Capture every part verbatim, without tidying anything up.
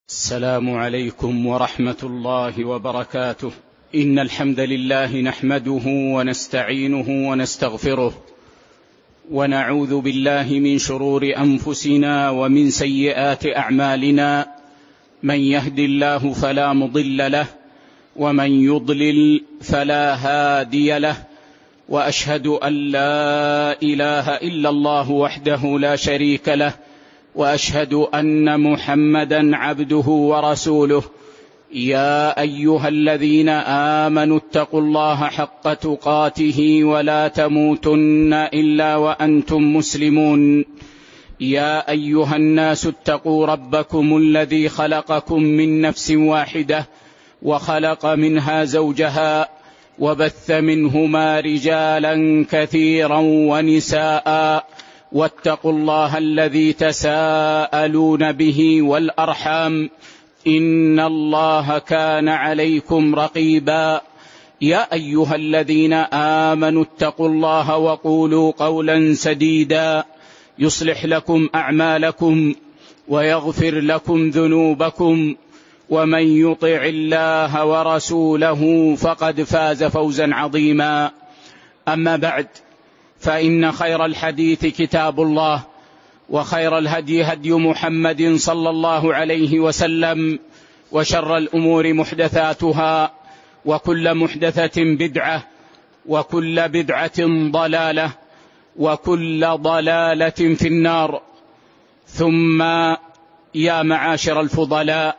السلام عليكم ورحمة الله وبركاته. إن الحمد لله نحمده ونستعينه ونستغفره ونعوذ بالله من شرور أنفسنا ومن سيئات أعمالنا. من يهد الله فلا مضل له ومن يضلل فلا هادي له، وأشهد أن لا إله إلا الله وحده لا شريك له، وأشهد أن محمدا عبده ورسوله. يا أيها الذين آمنوا اتقوا الله حق تقاته ولا تموتن إلا وأنتم مسلمون. يا أيها الناس اتقوا ربكم الذي خلقكم من نفس واحدة وخلق منها زوجها وبث منهما رجالا كثيرا ونساء، واتقوا الله الذي تساءلون به والأرحام إن الله كان عليكم رقيبا. يا أيها الذين آمنوا اتقوا الله وقولوا قولا سديدا يصلح لكم أعمالكم ويغفر لكم ذنوبكم، ومن يطع الله ورسوله فقد فاز فوزا عظيما. أما بعد، فإن خير الحديث كتاب الله، وخير الهدي هدي محمد صلى الله عليه وسلم، وشر الأمور محدثاتها، وكل محدثة بدعة، وكل بدعة ضلالة، وكل ضلالة في النار. ثم يا معاشر الفضلاء،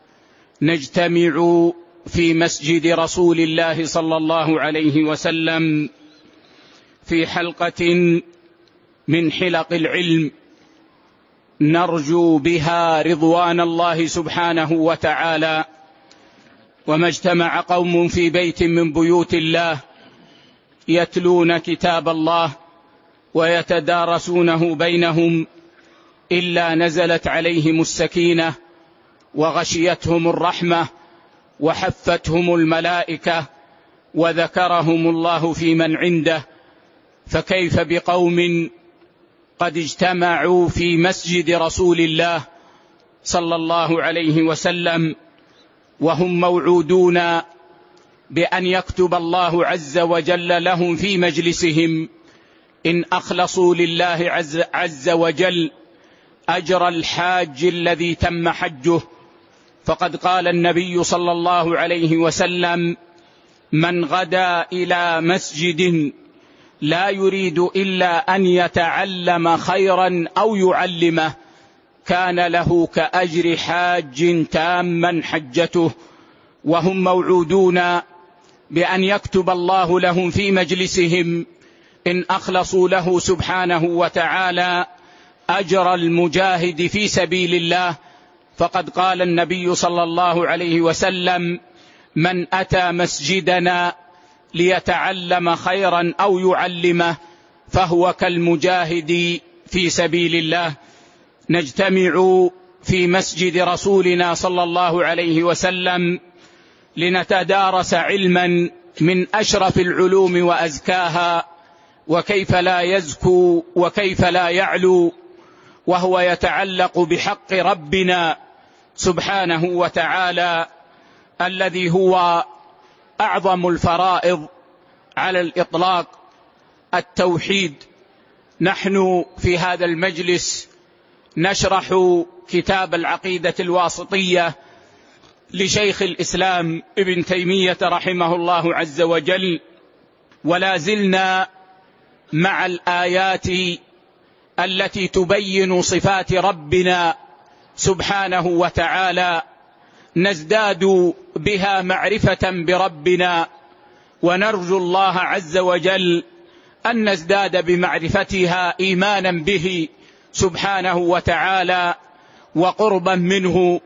نجتمع في مسجد رسول الله صلى الله عليه وسلم في حلقة من حلق العلم نرجو بها رضوان الله سبحانه وتعالى. وما اجتمع قوم في بيت من بيوت الله يتلون كتاب الله ويتدارسونه بينهم إلا نزلت عليهم السكينة وغشيتهم الرحمة وحفتهم الملائكة وذكرهم الله في من عنده. فكيف بقوم قد اجتمعوا في مسجد رسول الله صلى الله عليه وسلم وهم موعودون بأن يكتب الله عز وجل لهم في مجلسهم إن أخلصوا لله عز, عز وجل أجر الحاج الذي تم حجه. فقد قال النبي صلى الله عليه وسلم: من غدا إلى مسجد لا يريد إلا أن يتعلم خيرا أو يعلمه كان له كأجر حاج تاما حجته. وهم موعودون بأن يكتب الله لهم في مجلسهم إن أخلصوا له سبحانه وتعالى أجر المجاهد في سبيل الله. فقد قال النبي صلى الله عليه وسلم: من أتى مسجدنا ليتعلم خيرا أو يعلمه فهو كالمجاهد في سبيل الله. نجتمع في مسجد رسولنا صلى الله عليه وسلم لنتدارس علما من أشرف العلوم وأزكاها، وكيف لا يزكو وكيف لا يعلو، وهو يتعلق بحق ربنا سبحانه وتعالى الذي هو أعظم الفرائض على الإطلاق، التوحيد. نحن في هذا المجلس نشرح كتاب العقيدة الواسطية لشيخ الإسلام ابن تيمية رحمه الله عز وجل، ولا زلنا مع الآيات التي تبين صفات ربنا سبحانه وتعالى، نزداد بها معرفة بربنا، ونرجو الله عز وجل أن نزداد بمعرفتها إيمانا به سبحانه وتعالى وقربا منه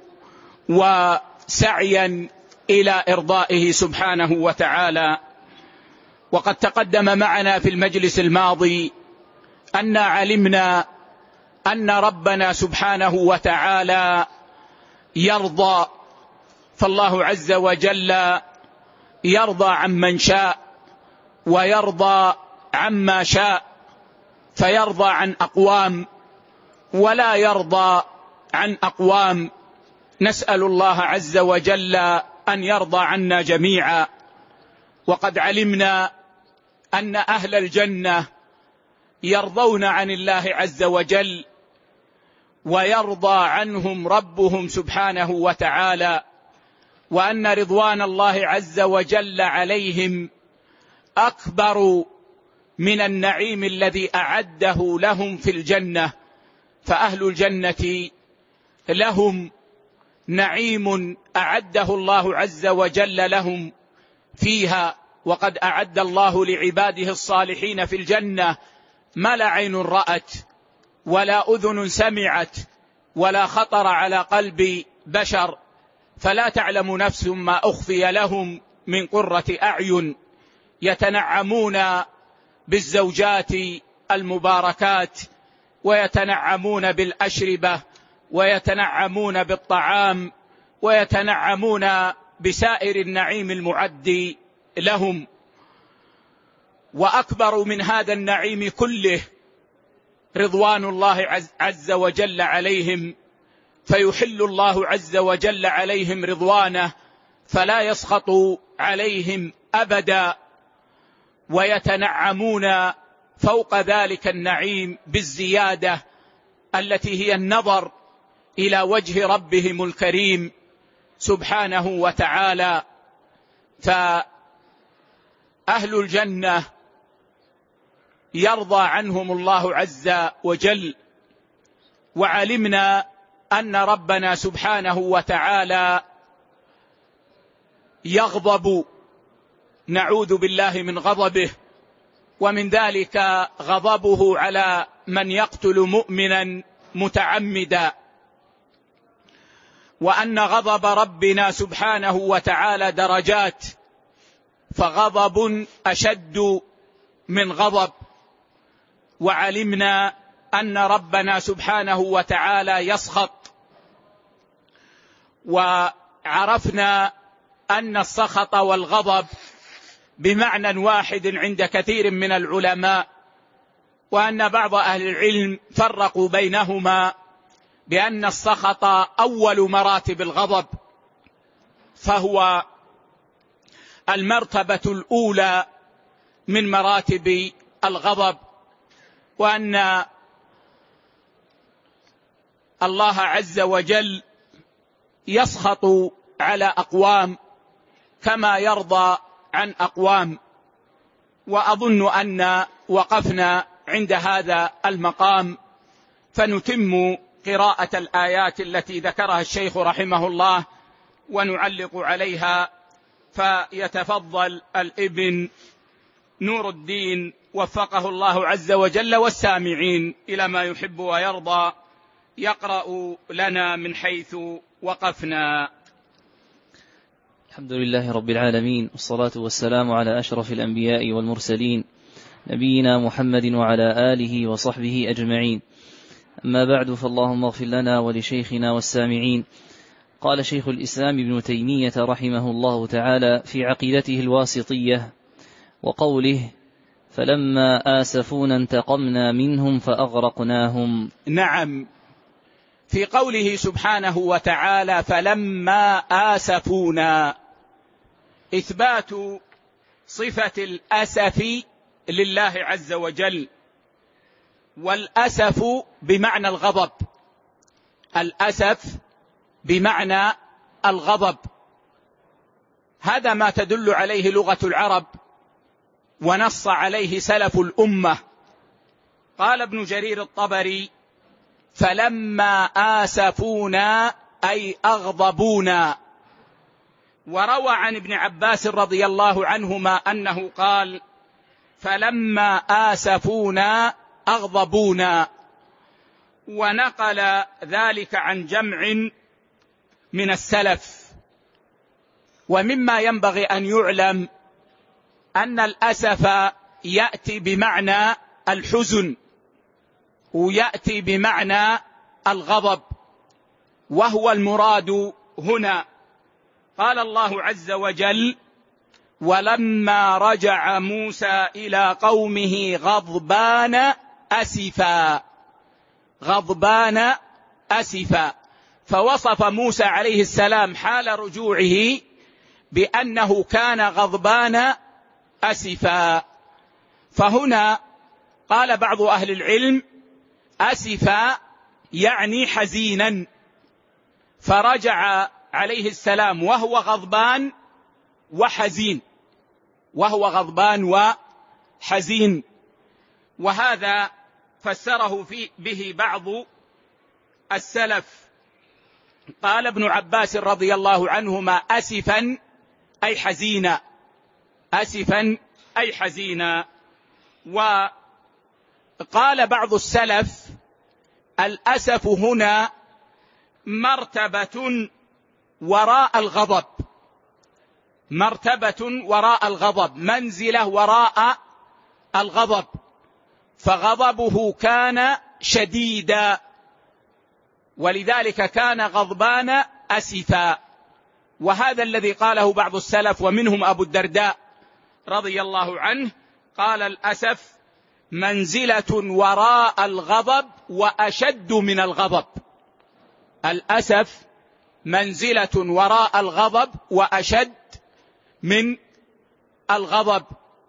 وسعيا إلى إرضائه سبحانه وتعالى. وقد تقدم معنا في المجلس الماضي أن علمنا أن ربنا سبحانه وتعالى يرضى، فالله عز وجل يرضى عمن شاء ويرضى عما شاء، فيرضى عن أقوام ولا يرضى عن أقوام. نسأل الله عز وجل أن يرضى عنا جميعا. وقد علمنا أن أهل الجنة يرضون عن الله عز وجل ويرضى عنهم ربهم سبحانه وتعالى، وأن رضوان الله عز وجل عليهم أكبر من النعيم الذي أعده لهم في الجنة. فأهل الجنة لهم نعيم أعده الله عز وجل لهم فيها، وقد أعد الله لعباده الصالحين في الجنة ما لا عين رأت ولا أذن سمعت ولا خطر على قلب بشر، فلا تعلم نفس ما أخفي لهم من قرة أعين، يتنعمون بالزوجات المباركات، ويتنعمون بالأشربة، ويتنعمون بالطعام، ويتنعمون بسائر النعيم المعد لهم. وأكبر من هذا النعيم كله رضوان الله عز وجل عليهم، فيحل الله عز وجل عليهم رضوانه فلا يسخط عليهم أبدا، ويتنعمون فوق ذلك النعيم بالزيادة التي هي النظر إلى وجه ربهم الكريم سبحانه وتعالى. فأهل الجنة يرضى عنهم الله عز وجل، وعلمنا أن ربنا سبحانه وتعالى يغضب، نعوذ بالله من غضبه، ومن ذلك غضبه على من يقتل مؤمنا متعمدا، وأن غضب ربنا سبحانه وتعالى درجات، فغضب أشد من غضب. وعلمنا أن ربنا سبحانه وتعالى يسخط، وعرفنا أن السخط والغضب بمعنى واحد عند كثير من العلماء، وأن بعض أهل العلم فرقوا بينهما بأن السخط أول مراتب الغضب، فهو المرتبة الأولى من مراتب الغضب، وأن الله عز وجل يسخط على أقوام كما يرضى عن أقوام. وأظن أن وقفنا عند هذا المقام، فنتم قراءة الآيات التي ذكرها الشيخ رحمه الله ونعلق عليها، فيتفضل الابن نور الدين وفقه الله عز وجل والسامعين إلى ما يحب ويرضى يقرأ لنا من حيث وقفنا. الحمد لله رب العالمين، والصلاة والسلام على أشرف الأنبياء والمرسلين نبينا محمد وعلى آله وصحبه أجمعين. أما بعد، فاللهم اغفر لنا ولشيخنا والسامعين. قال شيخ الإسلام ابن تيمية رحمه الله تعالى في عقيدته الواسطية وقوله: فلما آسفونا انتقمنا منهم فأغرقناهم. نعم، في قوله سبحانه وتعالى فلما آسفونا، إثبات صفة الأسف لله عز وجل، والأسف بمعنى الغضب، الأسف بمعنى الغضب، هذا ما تدل عليه لغة العرب ونص عليه سلف الأمة. قال ابن جرير الطبري: فلما آسفونا أي أغضبونا. وروى عن ابن عباس رضي الله عنهما أنه قال: فلما آسفونا أغضبونا. ونقل ذلك عن جمع من السلف. ومما ينبغي أن يعلم أن الأسف يأتي بمعنى الحزن، ويأتي بمعنى الغضب، وهو المراد هنا. قال الله عز وجل: ولما رجع موسى إلى قومه غضبان أسفا. غضبان أسفا، فوصف موسى عليه السلام حال رجوعه بأنه كان غضبان أسفا. فهنا قال بعض أهل العلم أسفا يعني حزينا، فرجع عليه السلام وهو غضبان وحزين، وهو غضبان وحزين. وهذا فسره في به بعض السلف. قال ابن عباس رضي الله عنهما أسفا أي حزينا، أسفا أي حزينا. وقال بعض السلف الأسف هنا مرتبة وراء الغضب، مرتبة وراء الغضب، منزلة وراء الغضب، فغضبه كان شديدا ولذلك كان غضبان أسفا. وهذا الذي قاله بعض السلف ومنهم أبو الدرداء رضي الله عنه، قال الأسف منزلة وراء الغضب وأشد من الغضب. الأسف منزلة وراء الغضب وأشد من الغضب.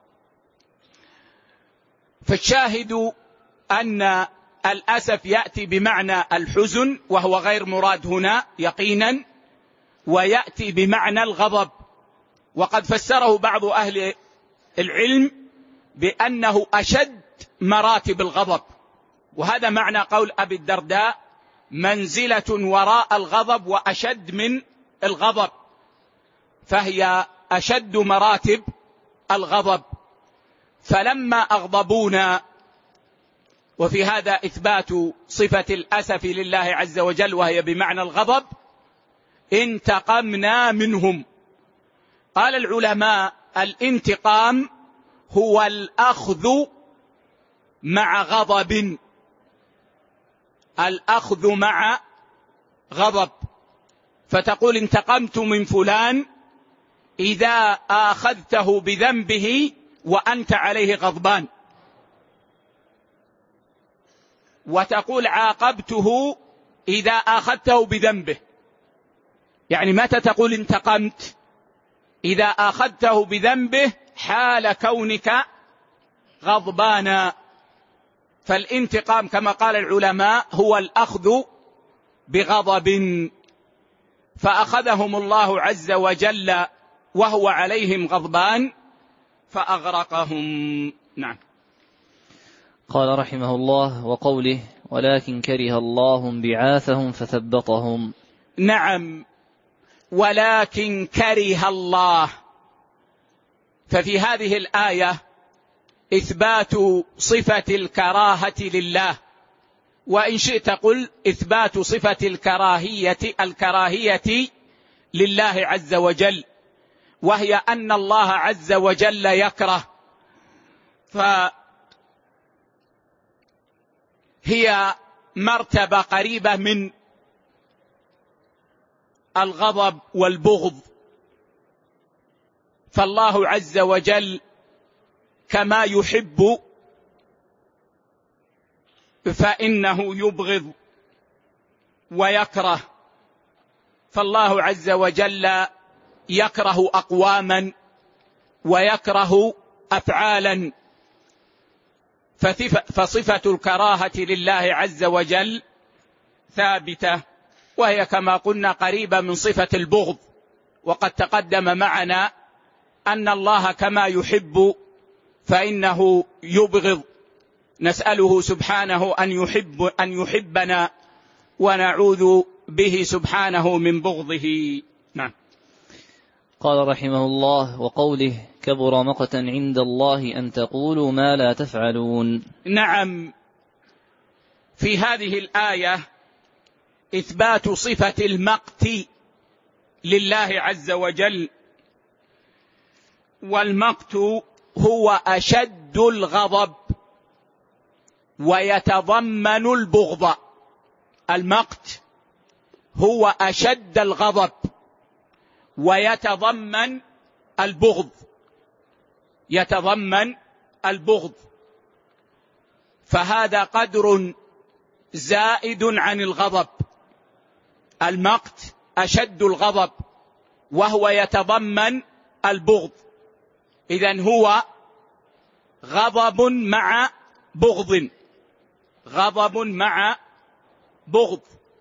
فالشاهد أن الأسف يأتي بمعنى الحزن وهو غير مراد هنا يقينا، ويأتي بمعنى الغضب. وقد فسره بعض أهل العلم بأنه أشد مراتب الغضب، وهذا معنى قول أبي الدرداء منزلة وراء الغضب وأشد من الغضب، فهي أشد مراتب الغضب. فلما أغضبونا، وفي هذا إثبات صفة الأسف لله عز وجل وهي بمعنى الغضب، انتقمنا منهم. قال العلماء الانتقام هو الأخذ مع غضب، الأخذ مع غضب. فتقول انتقمت من فلان إذا آخذته بذنبه وأنت عليه غضبان، وتقول عاقبته إذا آخذته بذنبه. يعني متى تقول انتقمت؟ إذا آخذته بذنبه حال كونك غضبانا. فالانتقام كما قال العلماء هو الأخذ بغضب، فأخذهم الله عز وجل وهو عليهم غضبان فأغرقهم. نعم. قال رحمه الله: وقوله ولكن كره الله انبعاثهم فثبطهم. نعم، ولكن كره الله. ففي هذه الآية إثبات صفة الكراهة لله، وإن شئت قل إثبات صفة الكراهية الكراهية لله عز وجل، وهي أن الله عز وجل يكره. فهي مرتبة قريبة من الغضب والبغض. فالله عز وجل كما يحب فإنه يبغض ويكره. فالله عز وجل يكره أقواما ويكره أفعالا، فصفة الكراهة لله عز وجل ثابتة، وهي كما قلنا قريبة من صفة البغض. وقد تقدم معنا أن الله كما يحب فإنه يبغض. نسأله سبحانه أن يحب أن يحبنا ونعوذ به سبحانه من بغضه. نعم. قال رحمه الله: وقوله كبر مقتا عند الله أن تقولوا ما لا تفعلون. نعم، في هذه الآية إثبات صفة المقت لله عز وجل. والمقت هو أشد الغضب ويتضمن البغض. المقت هو أشد الغضب ويتضمن البغض، يتضمن البغض. فهذا قدر زائد عن الغضب، المقت أشد الغضب، وهو يتضمن البغض، إذن هو غضب مع بغض، غضب مع بغض.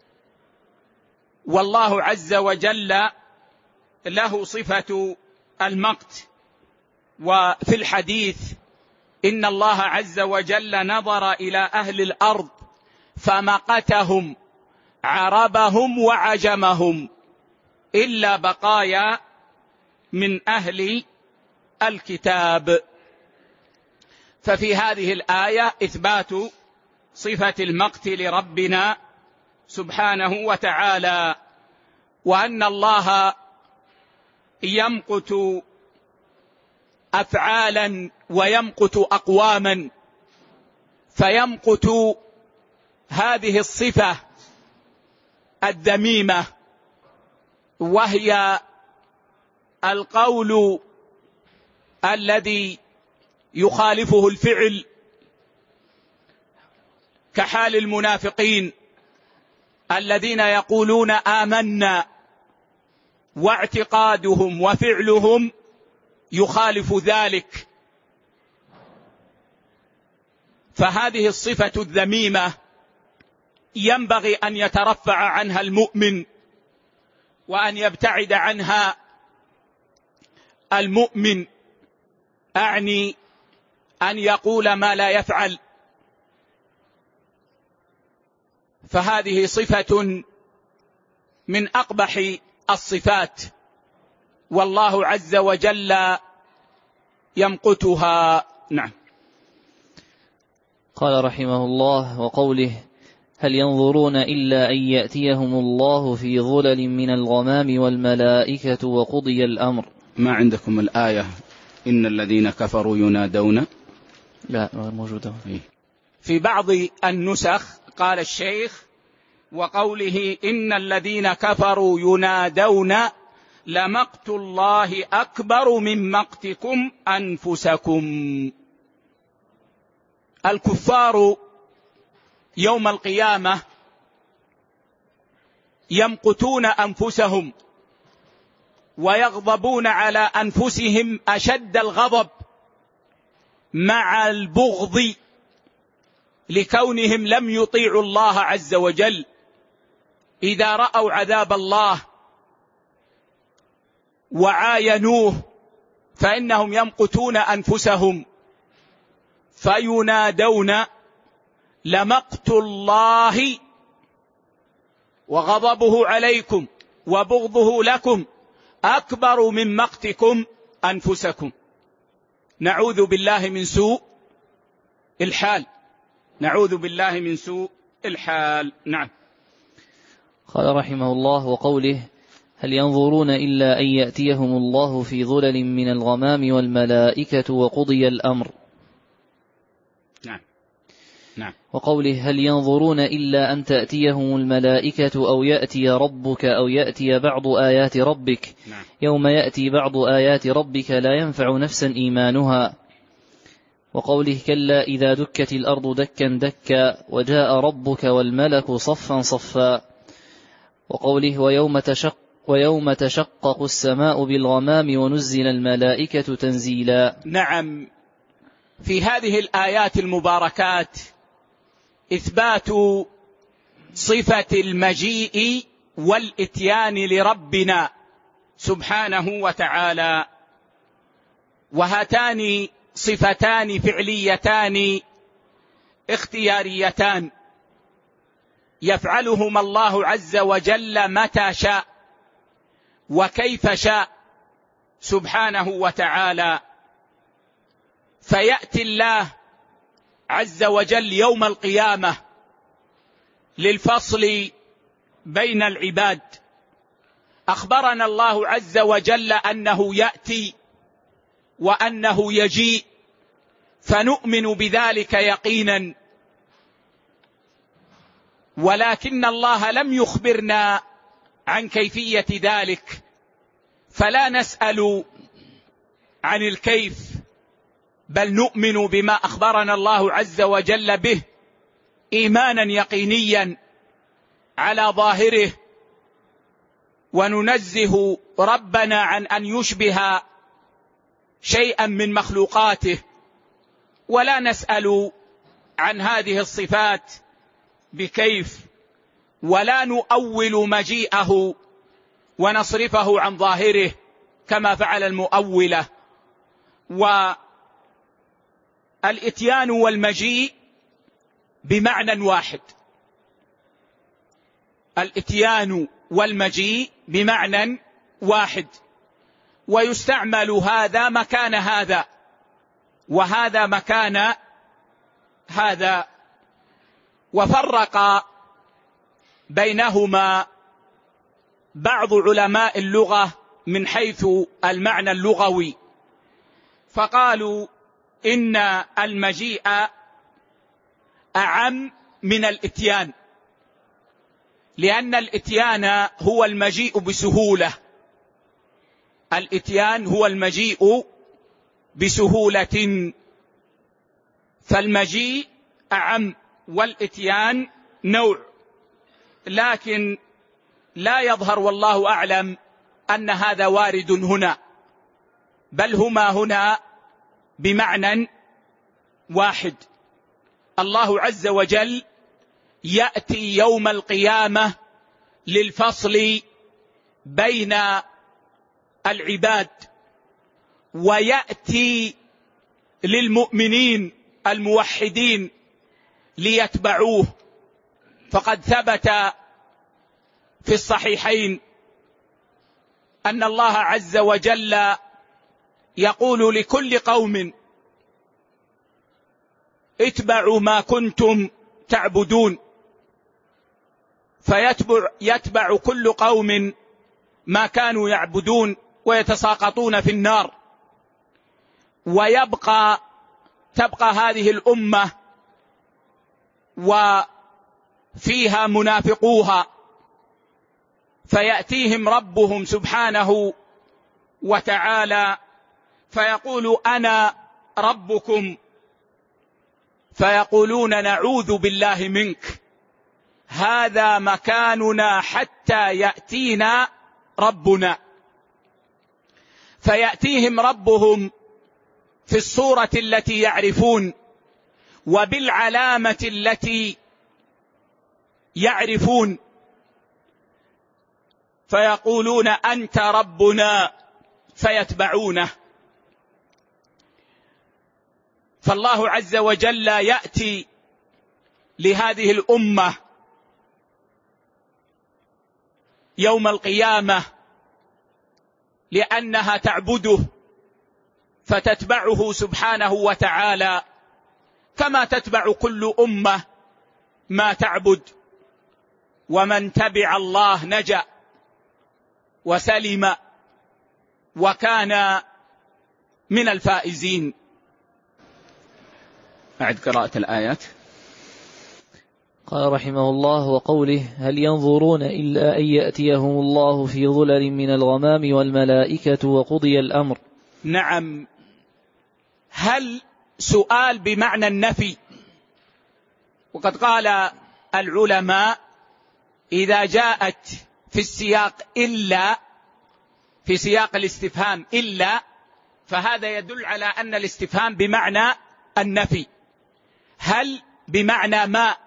والله عز وجل له صفة المقت. وفي الحديث إن الله عز وجل نظر إلى أهل الأرض فمقتهم عربهم وعجمهم إلا بقايا من أهل الكتاب. ففي هذه الآية إثبات صفة المقت لربنا سبحانه وتعالى، وأن الله يمقت أفعالا ويمقت أقواما، فيمقت هذه الصفة الذميمة وهي القول الذي يخالفه الفعل، كحال المنافقين الذين يقولون آمنا واعتقادهم وفعلهم يخالف ذلك. فهذه الصفة الذميمة ينبغي أن يترفع عنها المؤمن وأن يبتعد عنها المؤمن، أعني أن يقول ما لا يفعل. فهذه صفة من أقبح الصفات، والله عز وجل يمقتها. نعم. قال رحمه الله: وقوله: هل ينظرون إلا أن يأتيهم الله في ظلل من الغمام والملائكة وقضي الأمر. ما عندكم الآية إن الذين كفروا ينادون؟ لا، غير موجودة. في بعض النسخ قال الشيخ: وقوله إن الذين كفروا ينادون لمقت الله أكبر من مقتكم أنفسكم. الكفار يوم القيامة يمقتون أنفسهم ويغضبون على أنفسهم أشد الغضب مع البغض لكونهم لم يطيعوا الله عز وجل. إذا رأوا عذاب الله وعاينوه فإنهم يمقتون أنفسهم فينادون لمقت الله وغضبه عليكم وبغضه لكم أكبر من مقتكم أنفسكم. نعوذ بالله من سوء الحال، نعوذ بالله من سوء الحال. نعم. قال رحمه الله: وقوله: هل ينظرون إلا أن يأتيهم الله في ظلل من الغمام والملائكة وقضي الأمر. نعم. نعم. وقوله: هل ينظرون إلا أن تأتيهم الملائكة أو يأتي ربك أو يأتي بعض آيات ربك. نعم. يوم يأتي بعض آيات ربك لا ينفع نفسا إيمانها. وقوله: كلا إذا دكت الأرض دكا دكا وجاء ربك والملك صفا صفا. وقوله: ويوم تشق ويوم تشقق السماء بالغمام ونزل الملائكة تنزيلا. نعم. في هذه الآيات المباركات إثبات صفة المجيء والإتيان لربنا سبحانه وتعالى، وهاتان صفتان فعليتان اختياريتان يفعلهما الله عز وجل متى شاء وكيف شاء سبحانه وتعالى. فيأتي الله عز وجل يوم القيامة للفصل بين العباد. أخبرنا الله عز وجل أنه يأتي وأنه يجيء، فنؤمن بذلك يقينا، ولكن الله لم يخبرنا عن كيفية ذلك، فلا نسأل عن الكيف، بل نؤمن بما أخبرنا الله عز وجل به إيمانا يقينيا على ظاهره وننزه ربنا عن أن يشبه شيئا من مخلوقاته، ولا نسأل عن هذه الصفات بكيف، ولا نؤول مجيئه ونصرفه عن ظاهره كما فعل المؤولة. والإتيان والمجيء بمعنى واحد، الإتيان والمجيء بمعنى واحد، ويستعمل هذا مكان هذا وهذا مكان هذا. وفرق بينهما بعض علماء اللغة من حيث المعنى اللغوي، فقالوا إن المجيء أعم من الإتيان، لأن الإتيان هو المجيء بسهولة، الإتيان هو المجيء بسهولة، فالمجيء أعم والإتيان نوع، لكن لا يظهر والله أعلم أن هذا وارد هنا، بل هما هنا بمعنى واحد. الله عز وجل يأتي يوم القيامة للفصل بين العباد، ويأتي للمؤمنين الموحدين ليتبعوه، فقد ثبت في الصحيحين أن الله عز وجل يقول لكل قوم اتبعوا ما كنتم تعبدون، فيتبع يتبع كل قوم ما كانوا يعبدون ويتساقطون في النار، ويبقى تبقى هذه الأمة وفيها منافقوها، فيأتيهم ربهم سبحانه وتعالى فيقول أنا ربكم، فيقولون نعوذ بالله منك، هذا مكاننا حتى يأتينا ربنا. فيأتيهم ربهم في الصورة التي يعرفون وبالعلامة التي يعرفون، فيقولون أنت ربنا، فيتبعونه. فالله عز وجل يأتي لهذه الأمة يوم القيامة لأنها تعبده، فتتبعه سبحانه وتعالى كما تتبع كل أمة ما تعبد، ومن تبع الله نجا وسلم وكان من الفائزين. أعد قراءة الآيات. قال رحمه الله: وقوله هل ينظرون إلا أن يأتيهم الله في ظلل من الغمام والملائكة وقضي الأمر. نعم، هل سؤال بمعنى النفي، وقد قال العلماء إذا جاءت في السياق إلا، في سياق الاستفهام إلا، فهذا يدل على أن الاستفهام بمعنى النفي. هل بمعنى ما،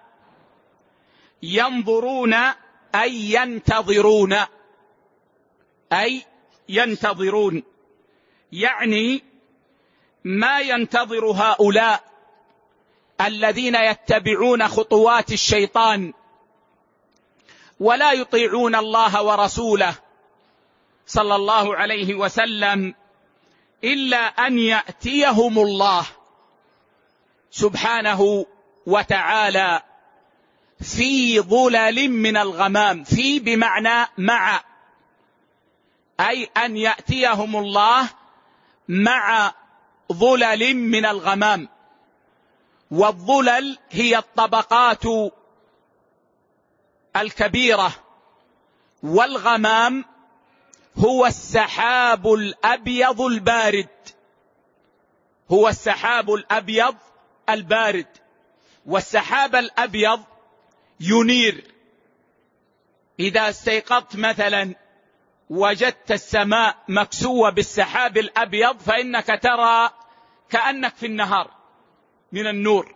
ينظرون أي ينتظرون، أي ينتظرون، يعني ما ينتظر هؤلاء الذين يتبعون خطوات الشيطان ولا يطيعون الله ورسوله صلى الله عليه وسلم إلا أن يأتيهم الله سبحانه وتعالى في ظلل من الغمام. في بمعنى مع، أي أن يأتيهم الله مع ظلل من الغمام. والظلل هي الطبقات الكبيرة، والغمام هو السحاب الأبيض البارد، هو السحاب الأبيض البارد. والسحاب الأبيض ينير، إذا استيقظت مثلا وجدت السماء مكسوة بالسحاب الأبيض فإنك ترى كأنك في النهار من النور.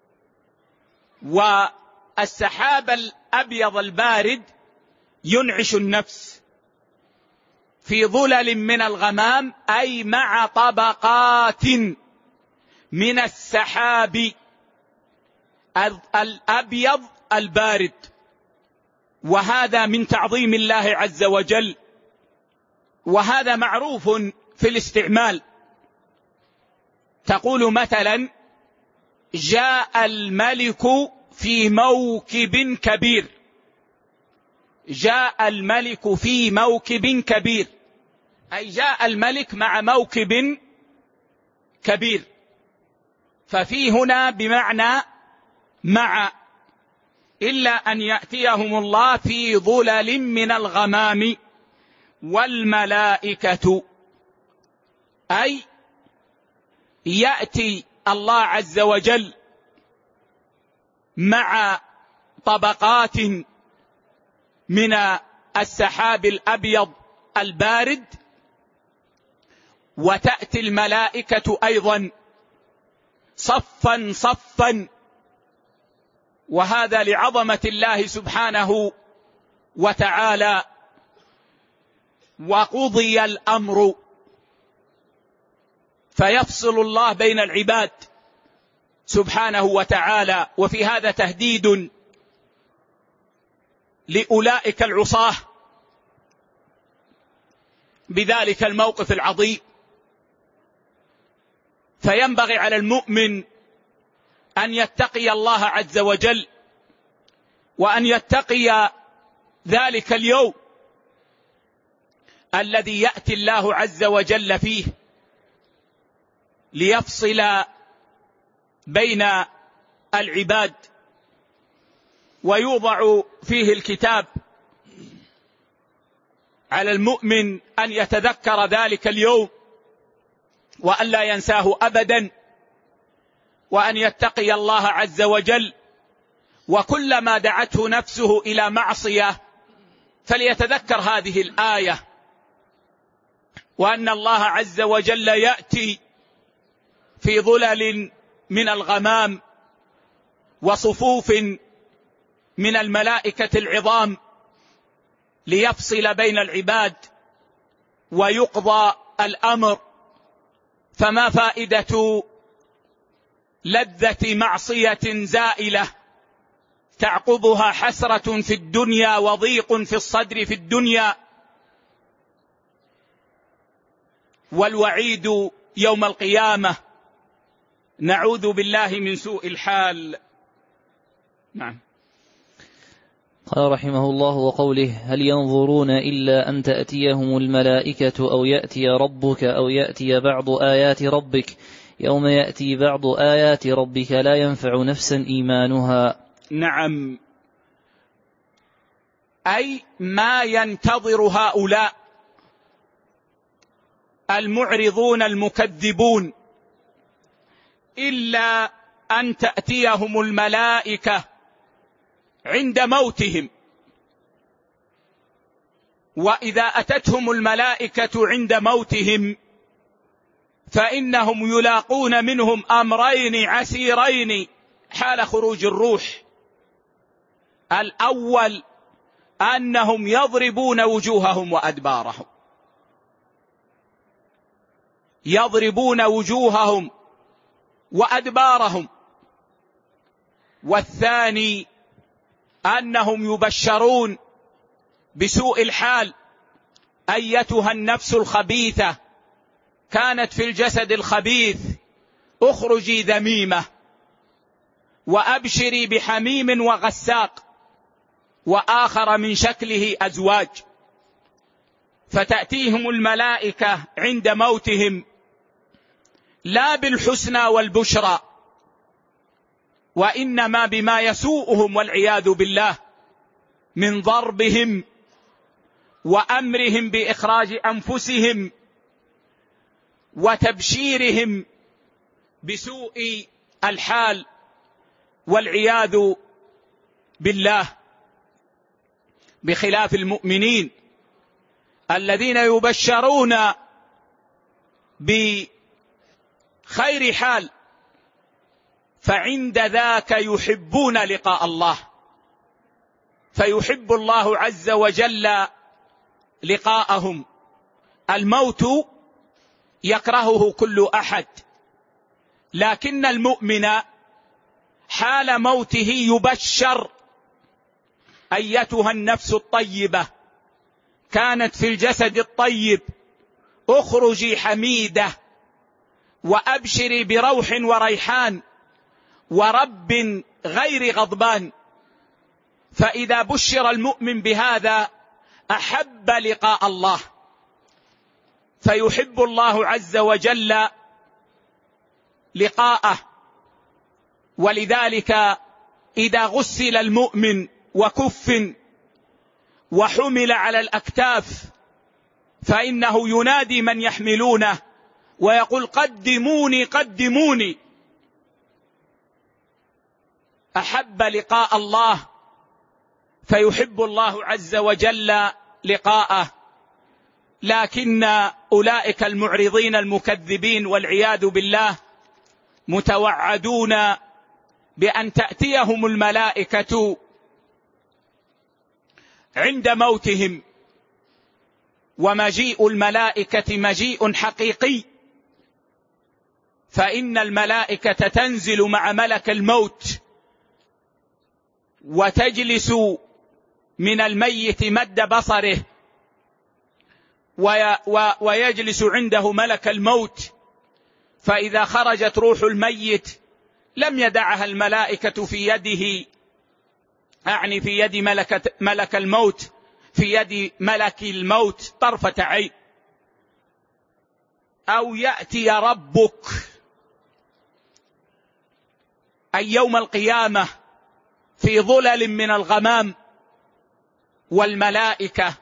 والسحاب الأبيض البارد ينعش النفس في ظلل من الغمام، أي مع طبقات من السحاب الأبيض البارد. وهذا من تعظيم الله عز وجل، وهذا معروف في الاستعمال. تقول مثلا: جاء الملك في موكب كبير. جاء الملك في موكب كبير، أي جاء الملك مع موكب كبير. ففي هنا بمعنى مع، إلا أن يأتيهم الله في ظلل من الغمام والملائكة، أي يأتي الله عز وجل مع طبقات من السحاب الأبيض البارد، وتأتي الملائكة أيضا صفا صفا، وهذا لعظمة الله سبحانه وتعالى. وقضي الأمر، فيفصل الله بين العباد سبحانه وتعالى. وفي هذا تهديد لأولئك العصاة بذلك الموقف العظيم. فينبغي على المؤمن أن يتقي الله عز وجل، وأن يتقي ذلك اليوم الذي يأتي الله عز وجل فيه ليفصل بين العباد ويوضع فيه الكتاب. على المؤمن أن يتذكر ذلك اليوم وأن لا ينساه أبدا، وأن يتقي الله عز وجل. وكلما دعته نفسه إلى معصية فليتذكر هذه الآية، وأن الله عز وجل يأتي في ظلل من الغمام وصفوف من الملائكة العظام ليفصل بين العباد ويقضى الأمر. فما فائدة لذة معصية زائلة تعقبها حسرة في الدنيا وضيق في الصدر في الدنيا، والوعيد يوم القيامة. نعوذ بالله من سوء الحال. نعم. قال رحمه الله: وقوله: هل ينظرون إلا أن تأتيهم الملائكة أو يأتي ربك أو يأتي بعض آيات ربك يوم يأتي بعض آيات ربك لا ينفع نفسا إيمانها. نعم، أي ما ينتظر هؤلاء المعرضون المكذبون إلا أن تأتيهم الملائكة عند موتهم. وإذا أتتهم الملائكة عند موتهم فإنهم يلاقون منهم أمرين عسيرين حال خروج الروح. الأول أنهم يضربون وجوههم وأدبارهم، يضربون وجوههم وأدبارهم. والثاني أنهم يبشرون بسوء الحال: أيتها النفس الخبيثة كانت في الجسد الخبيث اخرجي ذميمة وأبشري بحميم وغساق وآخر من شكله أزواج. فتأتيهم الملائكة عند موتهم لا بالحسنى والبشرى، وإنما بما يسوءهم والعياذ بالله من ضربهم وأمرهم بإخراج أنفسهم وتبشيرهم بسوء الحال والعياذ بالله، بخلاف المؤمنين الذين يبشرون بخير حال، فعند ذاك يحبون لقاء الله، فيحب الله عز وجل لقاءهم. الموت يكرهه كل أحد، لكن المؤمن حال موته يبشر: أيتها النفس الطيبة كانت في الجسد الطيب اخرجي حميدة وأبشري بروح وريحان ورب غير غضبان. فإذا بشر المؤمن بهذا أحب لقاء الله، فيحب الله عز وجل لقاءه. ولذلك إذا غسل المؤمن وكفن وحمل على الأكتاف فإنه ينادي من يحملونه ويقول: قدموني قدموني. أحب لقاء الله، فيحب الله عز وجل لقاءه. لكن أولئك المعرضين المكذبين والعياذ بالله متوعدون بأن تأتيهم الملائكة عند موتهم، ومجيء الملائكة مجيء حقيقي، فإن الملائكة تنزل مع ملك الموت وتجلس من الميت مد بصره، ويجلس عنده ملك الموت، فإذا خرجت روح الميت لم يدعها الملائكة في يده، أعني في يد ملكة ملك الموت، في يد ملك الموت طرفة عين. أو يأتي ربك، أي يوم القيامة في ظلل من الغمام والملائكة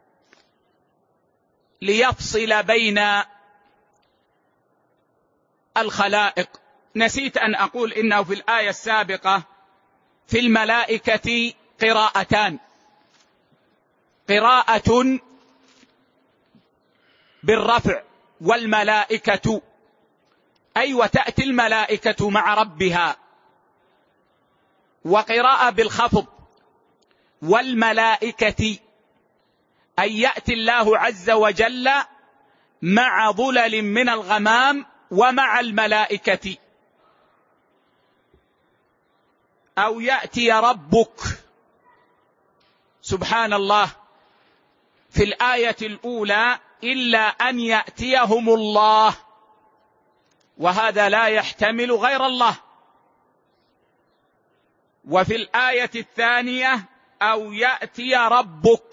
ليفصل بين الخلائق. نسيت أن أقول إنه في الآية السابقة في الملائكة قراءتان: قراءة بالرفع والملائكة، أي وتأتي الملائكة مع ربها، وقراءة بالخفض والملائكة، أي يأتي الله عز وجل مع ظلل من الغمام ومع الملائكة. أو يأتي ربك، سبحان الله، في الآية الأولى إلا أن يأتيهم الله، وهذا لا يحتمل غير الله. وفي الآية الثانية أو يأتي ربك،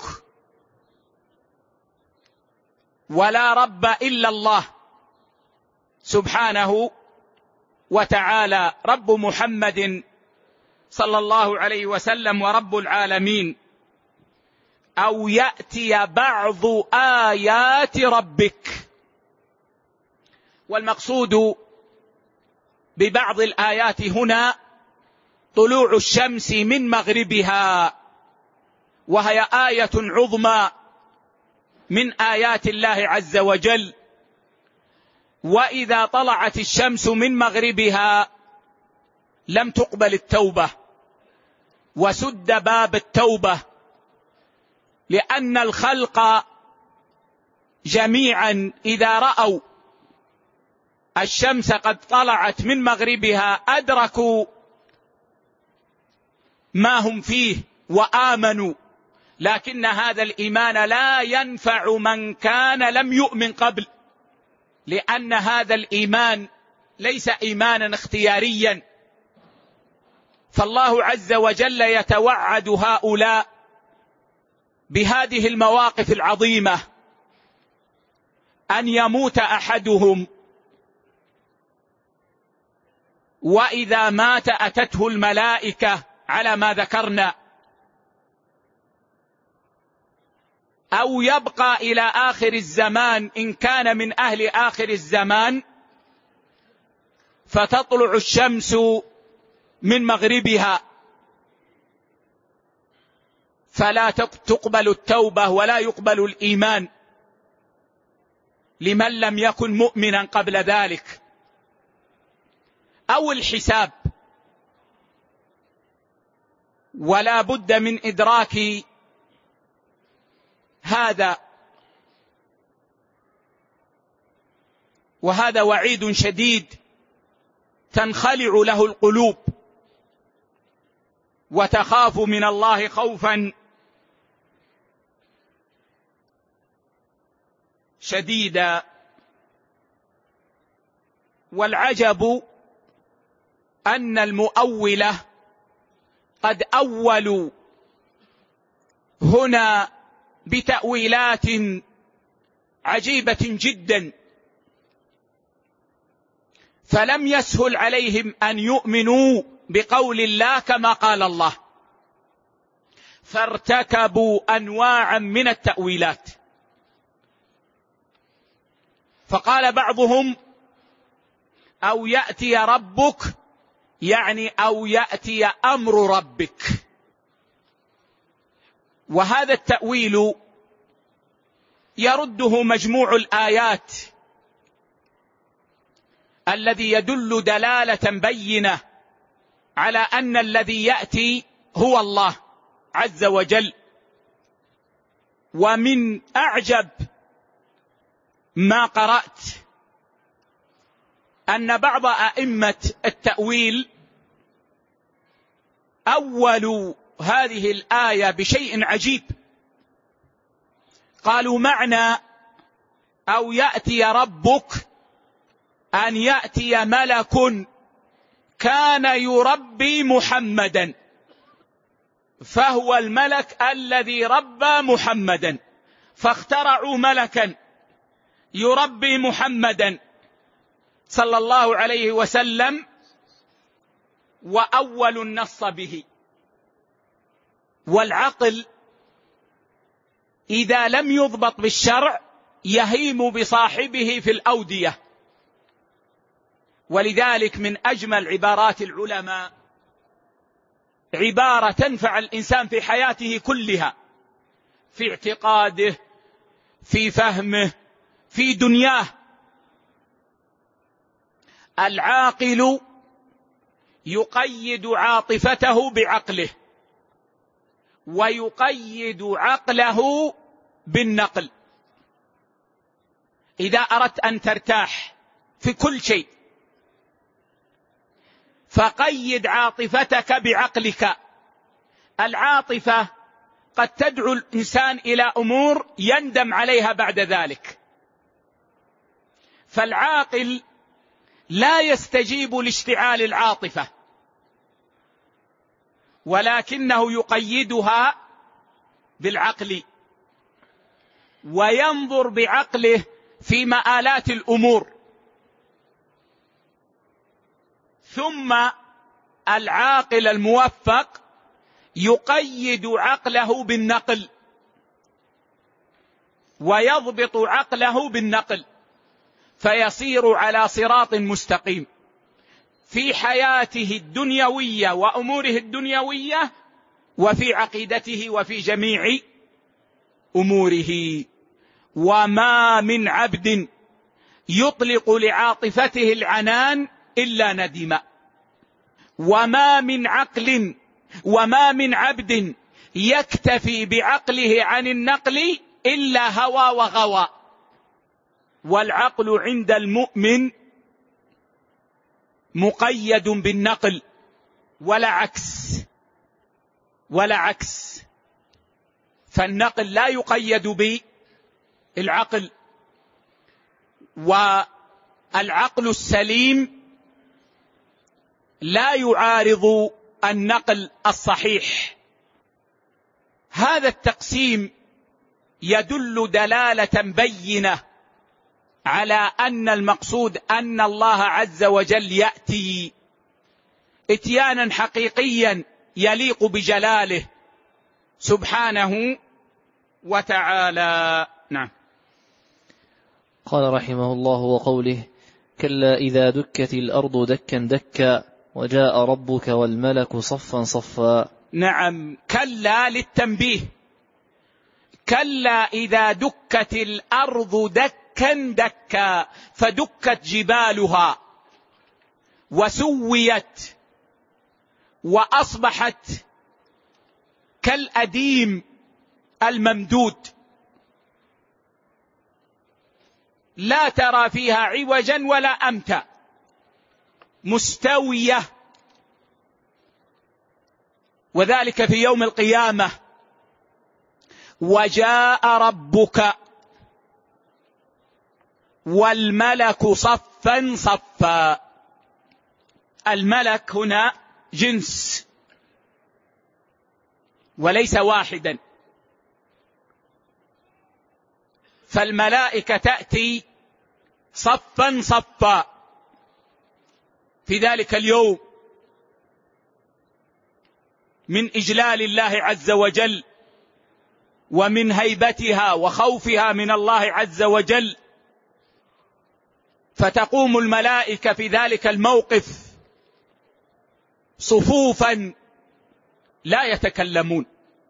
ولا رب إلا الله سبحانه وتعالى، رب محمد صلى الله عليه وسلم ورب العالمين. أو يأتي بعض آيات ربك، والمقصود ببعض الآيات هنا طلوع الشمس من مغربها، وهي آية عظمى من آيات الله عز وجل. وإذا طلعت الشمس من مغربها لم تقبل التوبة، وسد باب التوبة، لأن الخلق جميعا إذا رأوا الشمس قد طلعت من مغربها أدركوا ما هم فيه وآمنوا. لكن هذا الإيمان لا ينفع من كان لم يؤمن قبل، لأن هذا الإيمان ليس إيمانا اختياريا. فالله عز وجل يتوعد هؤلاء بهذه المواقف العظيمة: أن يموت أحدهم وإذا مات أتته الملائكة على ما ذكرنا، أو يبقى إلى آخر الزمان إن كان من أهل آخر الزمان، فتطلع الشمس من مغربها، فلا تقبل التوبة ولا يقبل الإيمان، لمن لم يكن مؤمنا قبل ذلك، أو الحساب. ولا بد من إدراك هذا، وهذا وعيد شديد تنخلع له القلوب وتخاف من الله خوفا شديدا. والعجب أن المؤولة قد أولوا هنا بتأويلات عجيبة جدا، فلم يسهل عليهم أن يؤمنوا بقول الله كما قال الله، فارتكبوا أنواعا من التأويلات. فقال بعضهم أو يأتي ربك، يعني أو يأتي أمر ربك. وهذا التأويل يرده مجموع الآيات الذي يدل دلالة بينة على أن الذي يأتي هو الله عز وجل. ومن أعجب ما قرأت أن بعض أئمة التأويل أولوا هذه الآية بشيء عجيب. قالوا معنى أو يأتي ربك أن يأتي ملك كان يربي محمدا، فهو الملك الذي ربى محمدا، فاخترعوا ملكا يربي محمدا صلى الله عليه وسلم وأول النص به. والعقل إذا لم يضبط بالشرع يهيم بصاحبه في الأودية. ولذلك من أجمل عبارات العلماء عبارة تنفع الإنسان في حياته كلها، في اعتقاده، في فهمه، في دنياه: العاقل يقيد عاطفته بعقله، ويقيد عقله بالنقل. إذا أردت أن ترتاح في كل شيء فقيد عاطفتك بعقلك. العاطفة قد تدعو الإنسان إلى أمور يندم عليها بعد ذلك، فالعاقل لا يستجيب لاشتعال العاطفة، ولكنه يقيدها بالعقل، وينظر بعقله في مآلات الأمور. ثم العاقل الموفق يقيد عقله بالنقل، ويضبط عقله بالنقل، فيصير على صراط مستقيم في حياته الدنيوية وأموره الدنيوية، وفي عقيدته، وفي جميع أموره. وما من عبد يطلق لعاطفته العنان إلا ندم، وما من عقل وما من عبد يكتفي بعقله عن النقل إلا هوى وغوى. والعقل عند المؤمن مقيد بالنقل، ولا عكس ولا عكس فالنقل لا يقيد بالعقل. والعقل السليم لا يعارض النقل الصحيح. هذا التقسيم يدل دلالة بينة على أن المقصود أن الله عز وجل يأتي إتيانا حقيقيا يليق بجلاله سبحانه وتعالى. نعم. قال رحمه الله: وقوله: كلا إذا دكت الأرض دكا دكا وجاء ربك والملك صفا صفا. نعم، كلا للتنبيه. كلا إذا دكت الأرض دكا دكا دكا فدكت جبالها وسويت وأصبحت كالأديم الممدود، لا ترى فيها عوجا ولا أمتا، مستوية. وذلك في يوم القيامة. وجاء ربك والملك صفا صفا. الملك هنا جنس وليس واحدا، فالملائكة تأتي صفا صفا في ذلك اليوم من إجلال الله عز وجل ومن هيبتها وخوفها من الله عز وجل. فتقوم الملائكة في ذلك الموقف صفوفا لا يتكلمون.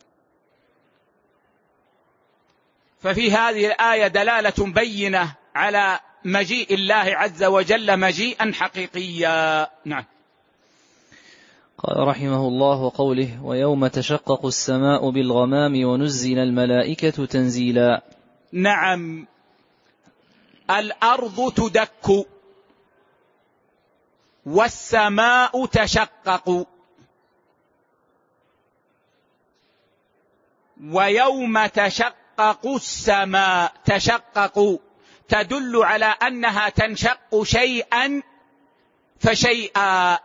ففي هذه الآية دلالة بينة على مجيء الله عز وجل مجيئا حقيقيا. نعم. قال رحمه الله وقوله ويوم تشقق السماء بالغمام ونزل الملائكة تنزيلا. نعم، الأرض تدك والسماء تشقق. ويوم تشقق السماء، تشقق تدل على أنها تنشق شيئا فشيئا.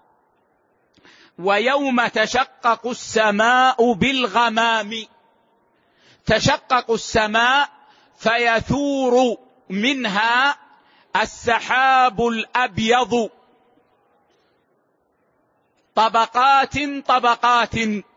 ويوم تشقق السماء بالغمام، تشقق السماء فيثور منها السحاب الأبيض طبقات طبقات.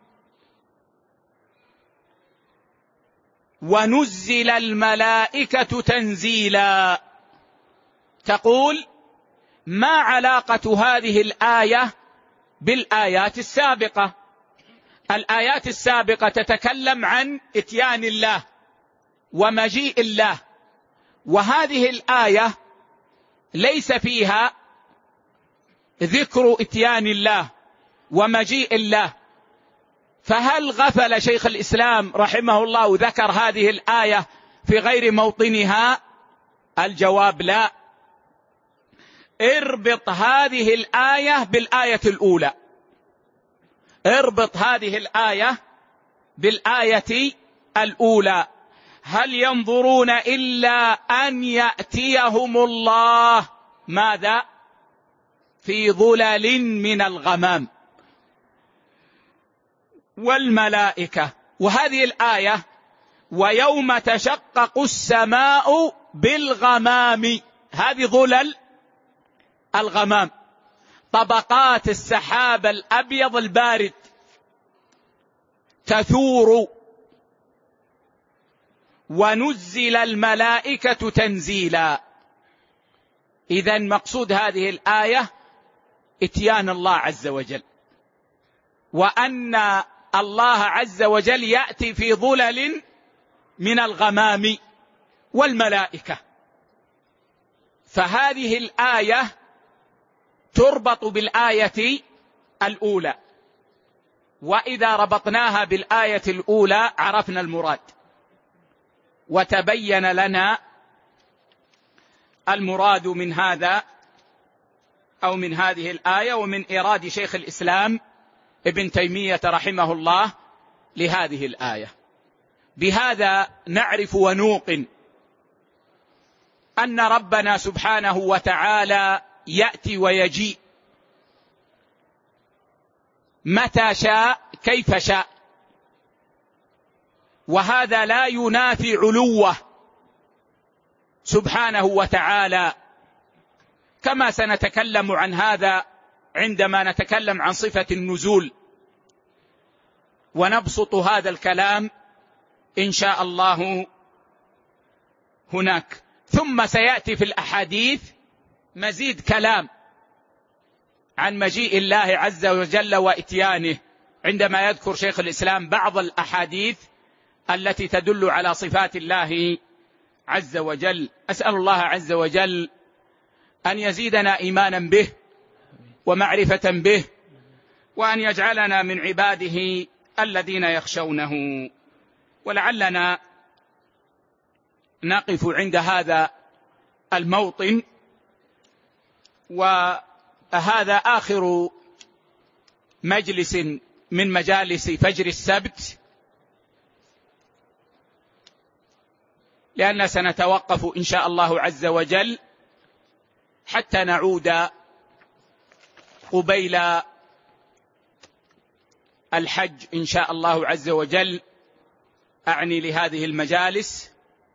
ونزل الملائكة تنزيلا. تقول ما علاقة هذه الآية بالآيات السابقة؟ الآيات السابقة تتكلم عن إتيان الله ومجيء الله، وهذه الآية ليس فيها ذكر إتيان الله ومجيء الله. فهل غفل شيخ الإسلام رحمه الله وذكر هذه الآية في غير موطنها؟ الجواب لا. اربط هذه الآية بالآية الأولى، اربط هذه الآية بالآية الأولى. هل ينظرون إلا أن يأتيهم الله ماذا؟ في ظلل من الغمام والملائكة. وهذه الآية ويوم تشقق السماء بالغمام، هذه ظلل الغمام، طبقات السحاب الأبيض البارد تثور. ونزل الملائكة تنزيلا. إذن مقصود هذه الآية إتيان الله عز وجل، وأن الله عز وجل يأتي في ظلل من الغمام والملائكة. فهذه الآية تربط بالآية الأولى، وإذا ربطناها بالآية الأولى عرفنا المراد وتبين لنا المراد من هذا أو من هذه الآية ومن إراد شيخ الإسلام ابن تيمية رحمه الله لهذه الآية. بهذا نعرف ونوقن أن ربنا سبحانه وتعالى يأتي ويجيء متى شاء كيف شاء، وهذا لا ينافي علوه سبحانه وتعالى، كما سنتكلم عن هذا عندما نتكلم عن صفة النزول، ونبسط هذا الكلام إن شاء الله هناك. ثم سيأتي في الأحاديث مزيد كلام عن مجيء الله عز وجل وإتيانه، عندما يذكر شيخ الإسلام بعض الأحاديث التي تدل على صفات الله عز وجل. أسأل الله عز وجل أن يزيدنا إيمانا به ومعرفة به، وأن يجعلنا من عباده الذين يخشونه. ولعلنا نقف عند هذا الموطن، وهذا آخر مجلس من مجالس فجر السبت، لأننا سنتوقف إن شاء الله عز وجل حتى نعود قبيل الحج إن شاء الله عز وجل، أعني لهذه المجالس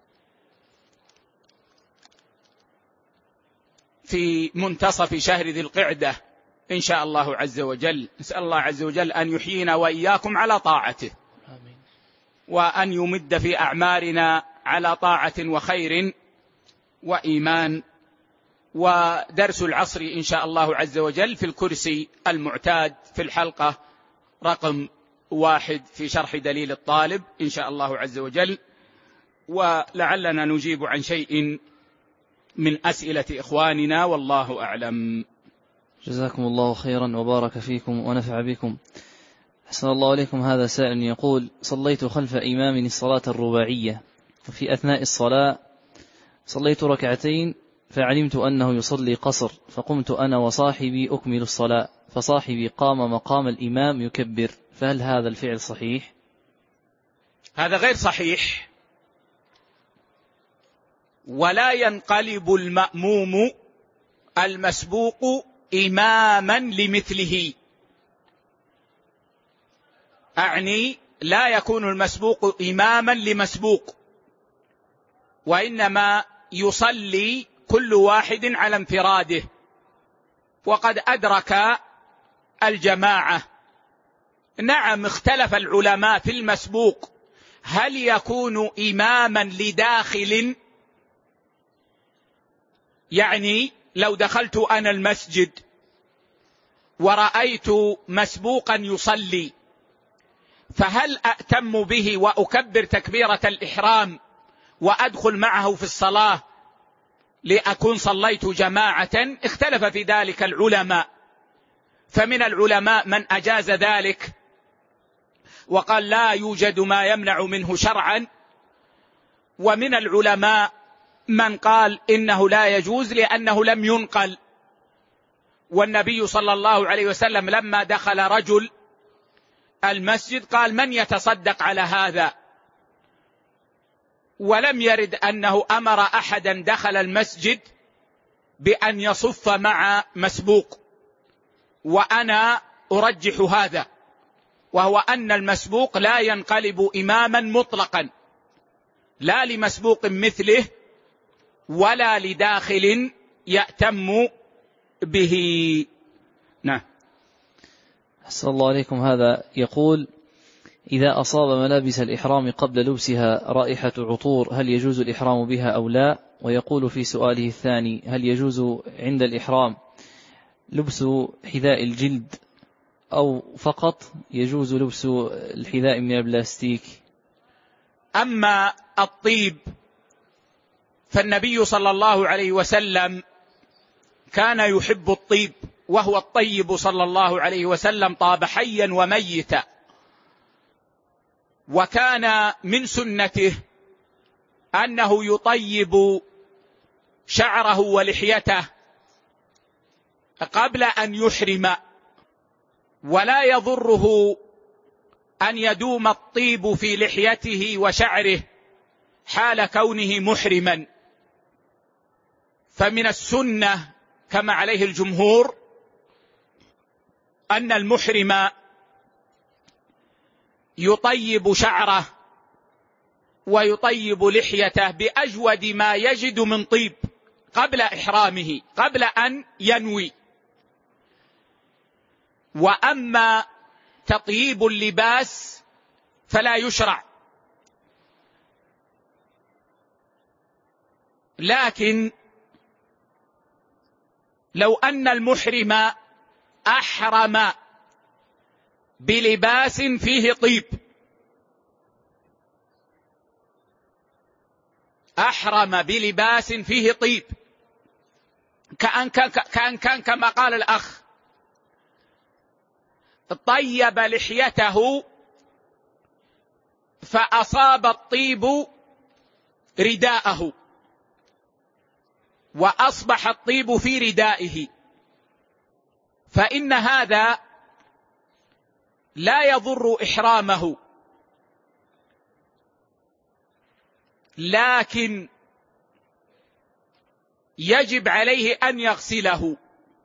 في منتصف شهر ذي القعدة إن شاء الله عز وجل. نسأل الله عز وجل أن يحيينا وإياكم على طاعته، وأن يمد في أعمارنا على طاعة وخير وإيمان. ودرس العصر إن شاء الله عز وجل في الكرسي المعتاد في الحلقة رقم واحد في شرح دليل الطالب إن شاء الله عز وجل، ولعلنا نجيب عن شيء من أسئلة إخواننا، والله أعلم. جزاكم الله خيرا وبارك فيكم ونفع بكم. أحسن الله عليكم. هذا سائل يقول: صليت خلف إمام الصلاة الرباعية، وفي أثناء الصلاة صليت ركعتين فعلمت أنه يصلي قصر، فقمت أنا وصاحبي أكمل الصلاة، فصاحبي قام مقام الإمام يكبر، فهل هذا الفعل صحيح؟ هذا غير صحيح، ولا ينقلب المأموم المسبوق إماما لمثله. أعني لا يكون المسبوق إماما لمسبوق، وإنما يصلي كل واحد على انفراده، وقد أدرك الجماعة. نعم، اختلف العلماء في المسبوق، هل يكون إماما لداخل؟ يعني لو دخلت أنا المسجد ورأيت مسبوقا يصلي، فهل أأتم به وأكبر تكبيرة الإحرام وأدخل معه في الصلاة لأكون صليت جماعة؟ اختلف في ذلك العلماء، فمن العلماء من أجاز ذلك وقال لا يوجد ما يمنع منه شرعا، ومن العلماء من قال إنه لا يجوز لأنه لم ينقل. والنبي صلى الله عليه وسلم لما دخل رجل المسجد قال: من يتصدق على هذا؟ ولم يرد أنه أمر أحدا دخل المسجد بأن يصف مع مسبوق. وأنا أرجح هذا، وهو أن المسبوق لا ينقلب إماما مطلقا، لا لمسبوق مثله ولا لداخل يأتم به. نعم. أحسن الله عليكم. هذا يقول: إذا أصاب ملابس الإحرام قبل لبسها رائحة عطور، هل يجوز الإحرام بها أو لا؟ ويقول في سؤاله الثاني: هل يجوز عند الإحرام لبس حذاء الجلد أو فقط يجوز لبس الحذاء من البلاستيك؟ أما الطيب فالنبي صلى الله عليه وسلم كان يحب الطيب، وهو الطيب صلى الله عليه وسلم طاب حيا وميتا، وكان من سنته أنه يطيب شعره ولحيته قبل أن يحرم، ولا يضره أن يدوم الطيب في لحيته وشعره حال كونه محرما. فمن السنة كما عليه الجمهور أن المحرم يطيب شعره ويطيب لحيته بأجود ما يجد من طيب قبل إحرامه، قبل أن ينوي. وأما تطيب اللباس فلا يشرع، لكن لو أن المحرم أحرم بلباس فيه طيب أحرم بلباس فيه طيب، كأن كان, كأن كان كما قال الأخ طيب لحيته فأصاب الطيب رداءه وأصبح الطيب في ردائه، فإن هذا لا يضر إحرامه، لكن يجب عليه أن يغسله،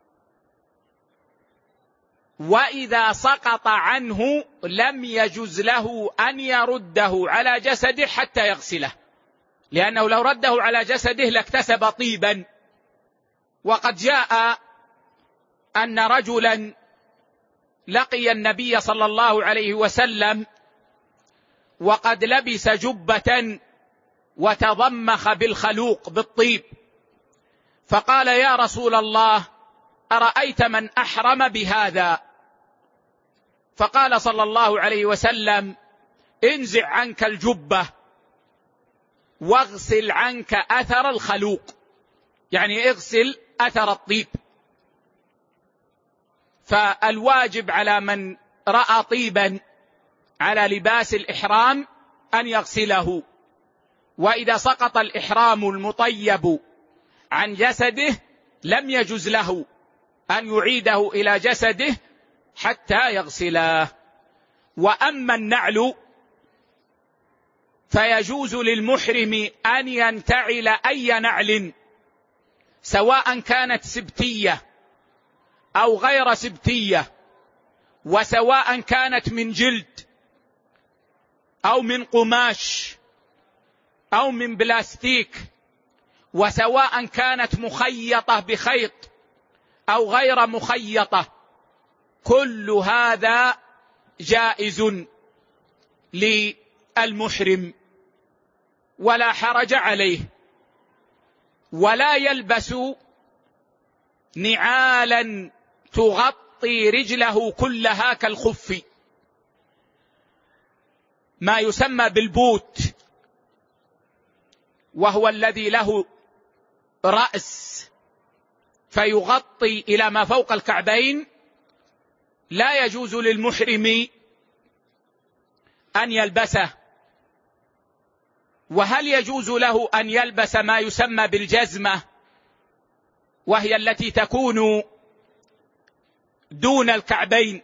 وإذا سقط عنه لم يجز له أن يرده على جسده حتى يغسله، لأنه لو رده على جسده لاكتسب طيبا. وقد جاء أن رجلا لقي النبي صلى الله عليه وسلم وقد لبس جبة وتضمخ بالخلوق بالطيب، فقال: يا رسول الله، أرأيت من أحرم بهذا؟ فقال صلى الله عليه وسلم: انزع عنك الجبة واغسل عنك أثر الخلوق، يعني اغسل أثر الطيب. فالواجب على من رأى طيبا على لباس الإحرام أن يغسله، وإذا سقط الإحرام المطيب عن جسده لم يجز له أن يعيده إلى جسده حتى يغسله. وأما النعل فيجوز للمحرم أن ينتعل أي نعل، سواء كانت سبتية أو غير سبتية، وسواء كانت من جلد أو من قماش أو من بلاستيك، وسواء كانت مخيطة بخيط أو غير مخيطة، كل هذا جائز للمحرم ولا حرج عليه. ولا يلبس نعالا تغطي رجله كلها كالخف، ما يسمى بالبوت، وهو الذي له رأس فيغطي إلى ما فوق الكعبين، لا يجوز للمحرم أن يلبسه. وهل يجوز له أن يلبس ما يسمى بالجزمة، وهي التي تكون دون الكعبين؟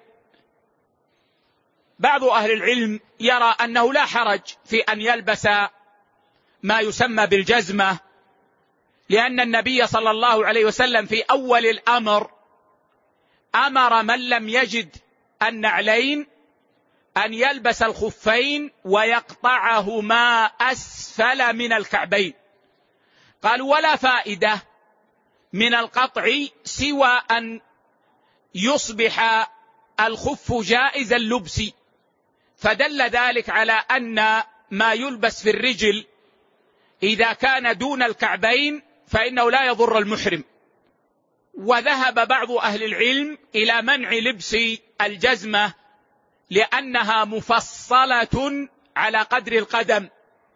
بعض أهل العلم يرى أنه لا حرج في أن يلبس ما يسمى بالجزمة، لأن النبي صلى الله عليه وسلم في أول الأمر أمر من لم يجد النعلين أن يلبس الخفين ويقطعهما أسفل من الكعبين. قالوا: ولا فائدة من القطع سوى أن يصبح الخف جائز اللبس، فدل ذلك على أن ما يلبس في الرجل إذا كان دون الكعبين فإنه لا يضر المحرم. وذهب بعض أهل العلم إلى منع لبس الجزمة لأنها مفصلة على قدر القدم،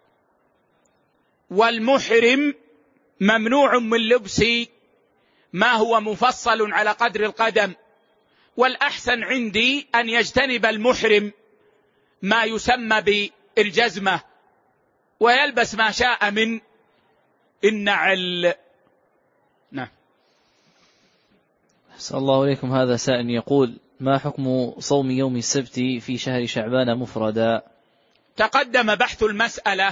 والمحرم ممنوع من لبس ما هو مفصل على قدر القدم. والأحسن عندي أن يجتنب المحرم ما يسمى بالجزمة ويلبس ما شاء من النعل. نعم. أحسن الله إليكم. هذا سائل يقول: ما حكم صوم يوم السبت في شهر شعبان مفردا؟ تقدم بحث المسألة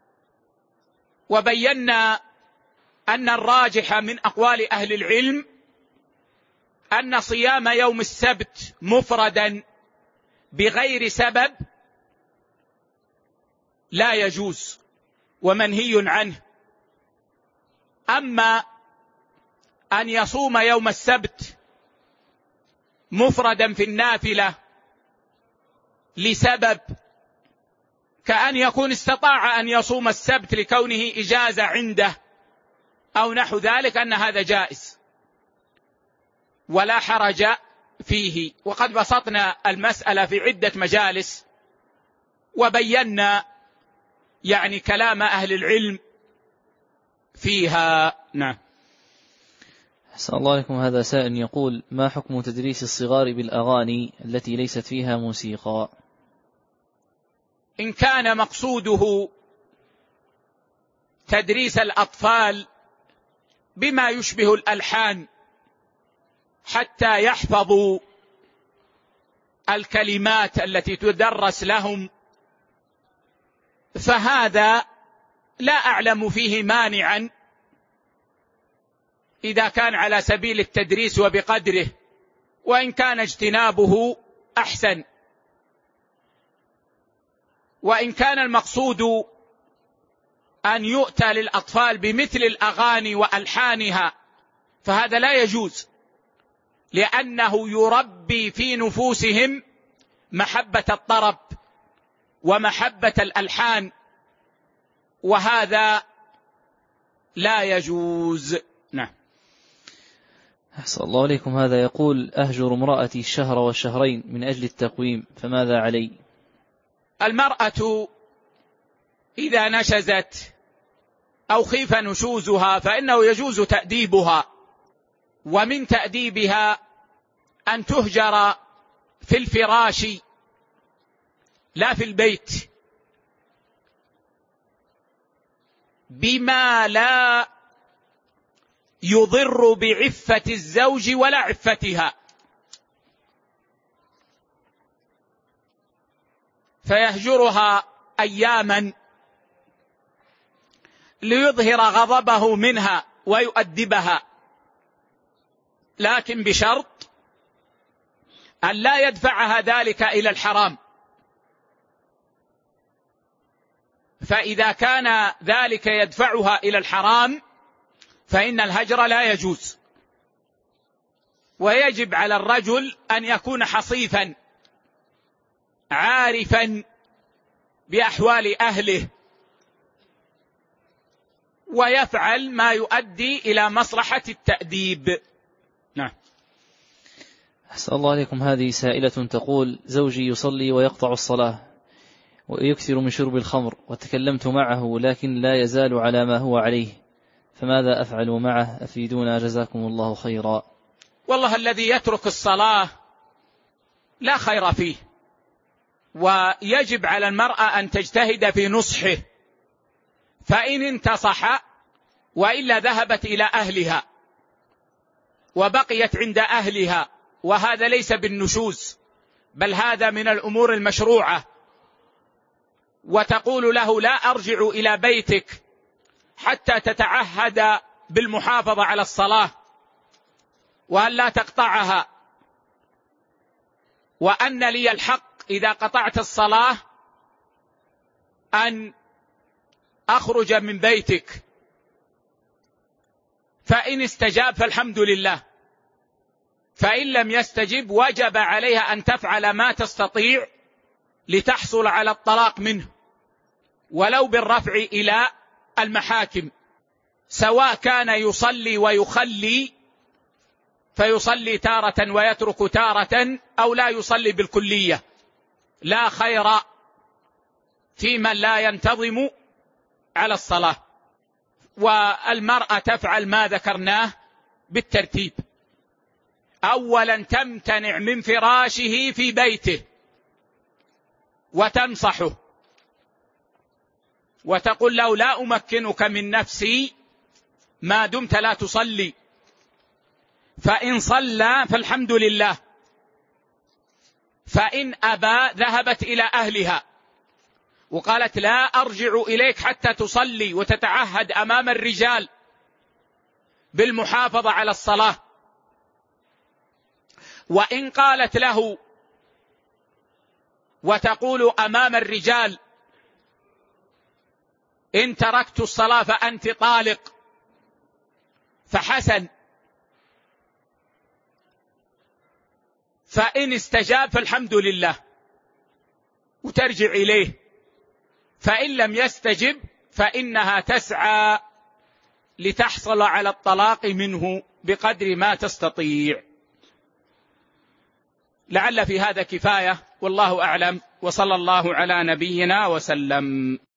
وبينا أن الراجح من أقوال أهل العلم أن صيام يوم السبت مفردا بغير سبب لا يجوز ومنهي عنه. أما أن يصوم يوم السبت مفردا في النافلة لسبب، كأن يكون استطاع أن يصوم السبت لكونه إجازة عنده أو نحو ذلك، أن هذا جائز ولا حرج فيه. وقد بسطنا المسألة في عدة مجالس وبينا يعني كلام أهل العلم فيها. نعم. أحسن الله عليكم. هذا سائل يقول: ما حكم تدريس الصغار بالأغاني التي ليست فيها موسيقى؟ إن كان مقصوده تدريس الأطفال بما يشبه الألحان حتى يحفظوا الكلمات التي تدرس لهم، فهذا لا أعلم فيه مانعا إذا كان على سبيل التدريس وبقدره، وإن كان اجتنابه أحسن. وإن كان المقصود أن يؤتى للأطفال بمثل الأغاني وألحانها فهذا لا يجوز، لأنه يربي في نفوسهم محبة الطرب ومحبة الألحان، وهذا لا يجوز. نعم. أحسن الله عليكم. هذا يقول: أهجر امرأتي الشهر والشهرين من أجل التقويم، فماذا علي؟ المرأة إذا نشزت أو خيف نشوزها فإنه يجوز تأديبها، ومن تأديبها أن تهجر في الفراش لا في البيت، بما لا يضر بعفة الزوج ولا عفتها، فيهجرها أياما ليظهر غضبه منها ويؤدبها، لكن بشرط أن لا يدفعها ذلك إلى الحرام. فإذا كان ذلك يدفعها إلى الحرام فإن الهجر لا يجوز، ويجب على الرجل أن يكون حصيفا عارفا بأحوال أهله ويفعل ما يؤدي إلى مصلحة التأديب. نعم. أحسن الله عليكم. هذه سائلة تقول: زوجي يصلي ويقطع الصلاة ويكثر من شرب الخمر، وتكلمت معه لكن لا يزال على ما هو عليه، فماذا أفعل معه؟ أفيدونا جزاكم الله خيرا. والله الذي يترك الصلاة لا خير فيه، ويجب على المرأة أن تجتهد في نصحه، فإن انتصح وإلا ذهبت إلى أهلها وبقيت عند أهلها، وهذا ليس بالنشوز بل هذا من الأمور المشروعة، وتقول له: لا أرجع إلى بيتك حتى تتعهد بالمحافظة على الصلاة وأن لا تقطعها، وأن لي الحق إذا قطعت الصلاة أن أخرج من بيتك. فإن استجاب فالحمد لله، فإن لم يستجب وجب عليها أن تفعل ما تستطيع لتحصل على الطلاق منه، ولو بالرفع إلى المحاكم، سواء كان يصلي ويخلي فيصلي تارة ويترك تارة، أو لا يصلي بالكلية. لا خير في من لا ينتظم على الصلاة. والمرأة تفعل ما ذكرناه بالترتيب: أولا تمتنع من فراشه في بيته وتنصحه وتقول له: لا أمكنك من نفسي ما دمت لا تصلي، فإن صلى فالحمد لله، فإن أبى ذهبت إلى أهلها وقالت: لا أرجع إليك حتى تصلي وتتعهد أمام الرجال بالمحافظة على الصلاة. وإن قالت له وتقول أمام الرجال: إن تركت الصلاة فأنت طالق، فحسن، فإن استجاب فالحمد لله وترجع إليه، فإن لم يستجب فإنها تسعى لتحصل على الطلاق منه بقدر ما تستطيع. لعل في هذا كفاية، والله أعلم، وصلى الله على نبينا وسلم.